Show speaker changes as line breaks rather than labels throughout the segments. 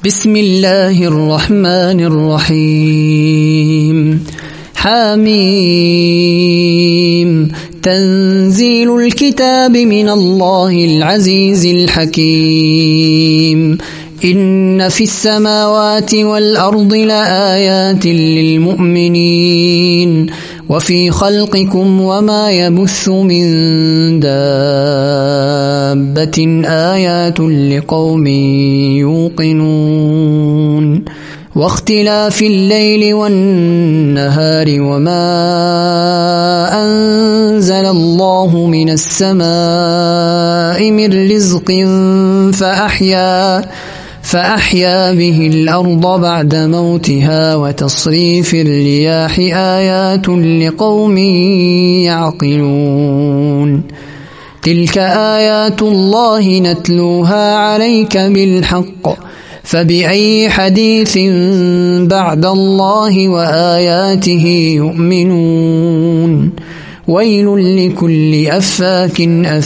بسم الله الرحمن الرحيم حميم تنزيل الكتاب من الله العزيز الحكيم إن في السماوات والأرض لآيات للمؤمنين وفي خلقكم وما يبث من دابة آيات لقوم يوقنون واختلاف الليل والنهار وما أنزل الله من السماء من رزق فأحيا به الأرض بعد موتها وتصريف الرياح آيات لقوم يعقلون تلك آيات الله نتلوها عليك بالحق فبأي حديث بعد الله وآياته يؤمنون ويل لكل أفاك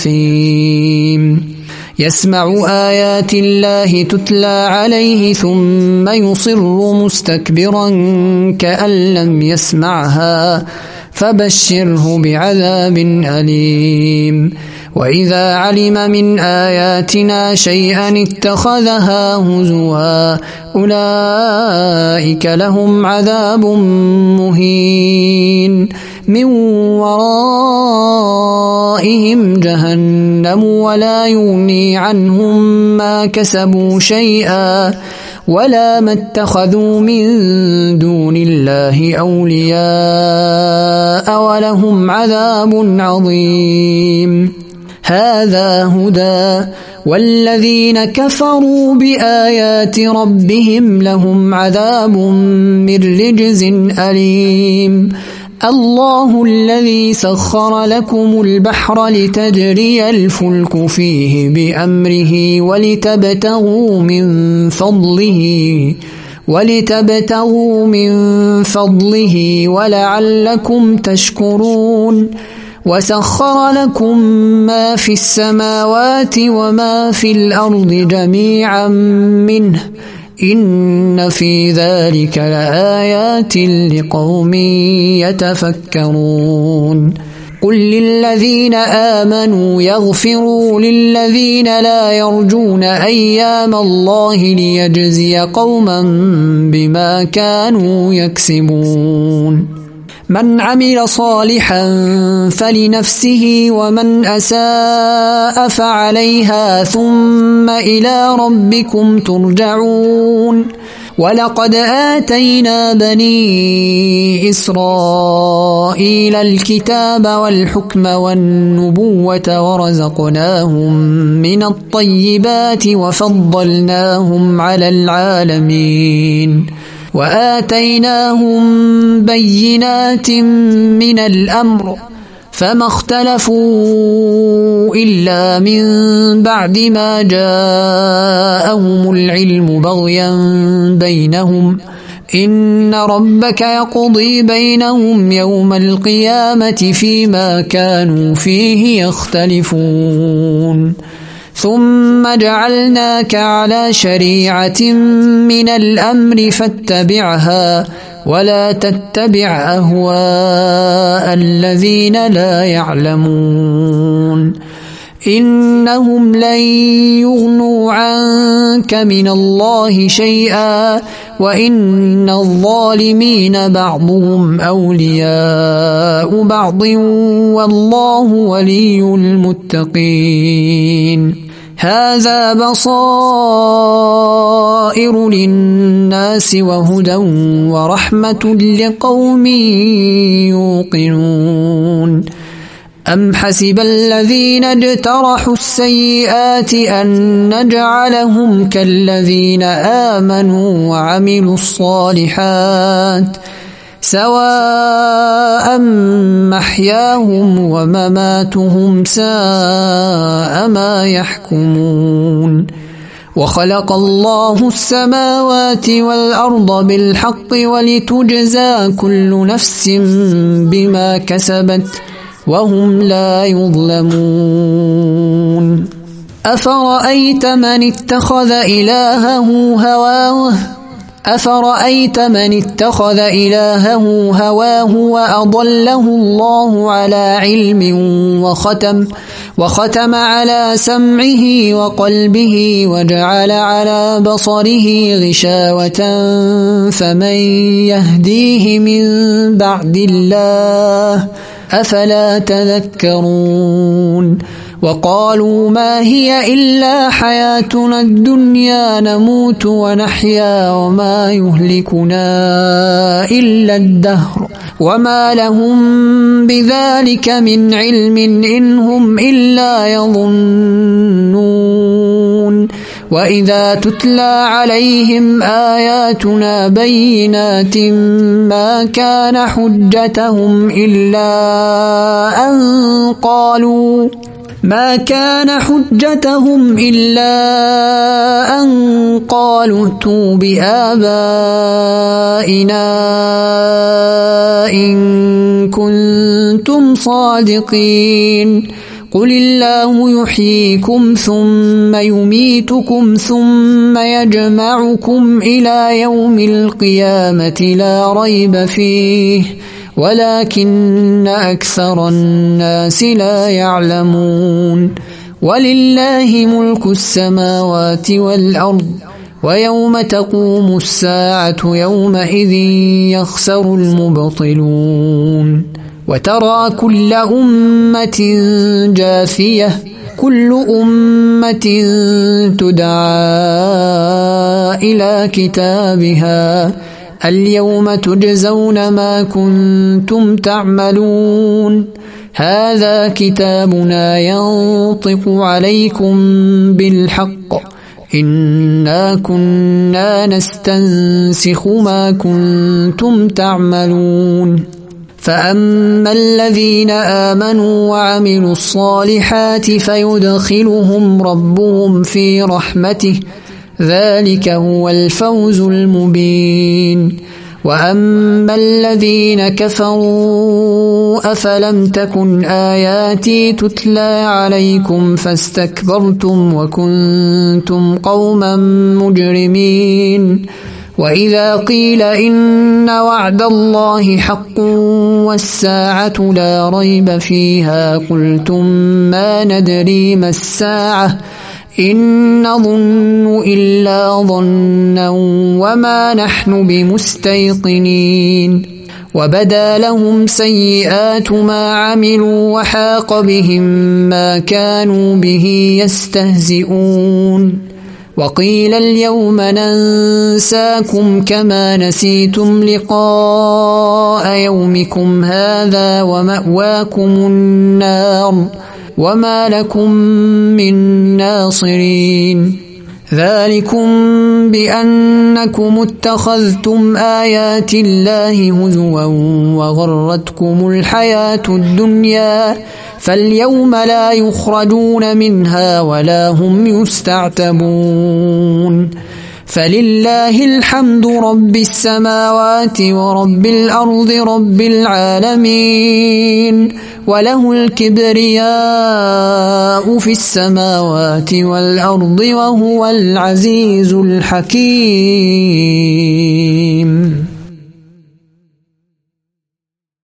أثيم يسمع آيات الله تتلى عليه ثم يصر مستكبرا كأن لم يسمعها فبشره بعذاب أليم وإذا علم من آياتنا شيئا اتخذها هزوا أولئك لهم عذاب مهين من ورائهم جهنم ولا يغني عنهم ما كسبوا شيئا ولا ما اتخذوا من دون الله أولياء ولهم عذاب عظيم هذا هدى والذين كفروا بآيات ربهم لهم عذاب من رجز أليم الله الذي سخر لكم البحر لتجري الفلك فيه بأمره ولتبتغوا من فضله ولعلكم تشكرون وسخر لكم ما في السماوات وما في الأرض جميعا منه إن في ذلك لآيات لقوم يتفكرون قل للذين آمنوا يغفروا للذين لا يرجون أيام الله ليجزي قوما بما كانوا يكسبون من عمل صالحا فلنفسه ومن أساء فعليها ثم إلى ربكم ترجعون ولقد آتينا بني إسرائيل الكتاب والحكم والنبوة ورزقناهم من الطيبات وفضلناهم على العالمين وآتيناهم بينات من الأمر فما اختلفوا إلا من بعد ما جاءهم العلم بغيا بينهم إن ربك يقضي بينهم يوم القيامة فيما كانوا فيه يختلفون ثم جعلناك على شريعة من الأمر فاتبعها ولا تتبع أهواء الذين لا يعلمون إنهم لن يغنوا عنك من الله شيئا وإن الظالمين بعضهم أولياء بعض والله ولي المتقين هذا بصائر للناس وهدى ورحمة لقوم يوقنون أم حسب الذين اجترحوا السيئات أن نجعلهم كالذين آمنوا وعملوا الصالحات سواء محياهم ومماتهم ساء ما يحكمون وخلق الله السماوات والأرض بالحق ولتجزى كل نفس بما كسبت وهم لا يظلمون أفرأيت من اتخذ إلهه هواه وأضله الله على علم وختم على سمعه وقلبه وجعل على بصره غشاوة فمن يهديه من بعد الله أفلا تذكرون وقالوا ما هي إلا حياتنا الدنيا نموت ونحيا وما يهلكنا إلا الدهر وما لهم بذلك من علم إن هم إلا يظنون وإذا تتلى عليهم آياتنا بينات ما كان حجتهم إلا أن قالوا ائتوا بآبائنا إن كنتم صادقين قل الله يحييكم ثم يميتكم ثم يجمعكم إلى يوم القيامة لا ريب فيه ولكن أكثر الناس لا يعلمون ولله ملك السماوات والأرض ويوم تقوم الساعة يومئذ يخسر المبطلون وترى كل أمة جاثية كل أمة تدعى إلى كتابها اليوم تجزون ما كنتم تعملون هذا كتابنا ينطق عليكم بالحق إنا كنا نستنسخ ما كنتم تعملون فأما الذين آمنوا وعملوا الصالحات فيدخلهم ربهم في رحمته ذلك هو الفوز المبين وأما الذين كفروا أفلم تكن آياتي تتلى عليكم فاستكبرتم وكنتم قوما مجرمين وإذا قيل إن وعد الله حق والساعة لا ريب فيها قلتم ما ندري ما الساعة إن نظن إلا ظنا وما نحن بمستيقنين وبدا لهم سيئات ما عملوا وحاق بهم ما كانوا به يستهزئون وقيل اليوم ننساكم كما نسيتم لقاء يومكم هذا ومأواكم النار وما لكم من ناصرين ذلكم بأنكم اتخذتم آيات الله هزوا وغرتكم الحياة الدنيا فاليوم لا يخرجون منها ولا هم يستعتبون فلله الحمد رب السماوات ورب الأرض رب العالمين وله الكبرياء في السماوات والأرض وهو العزيز الحكيم.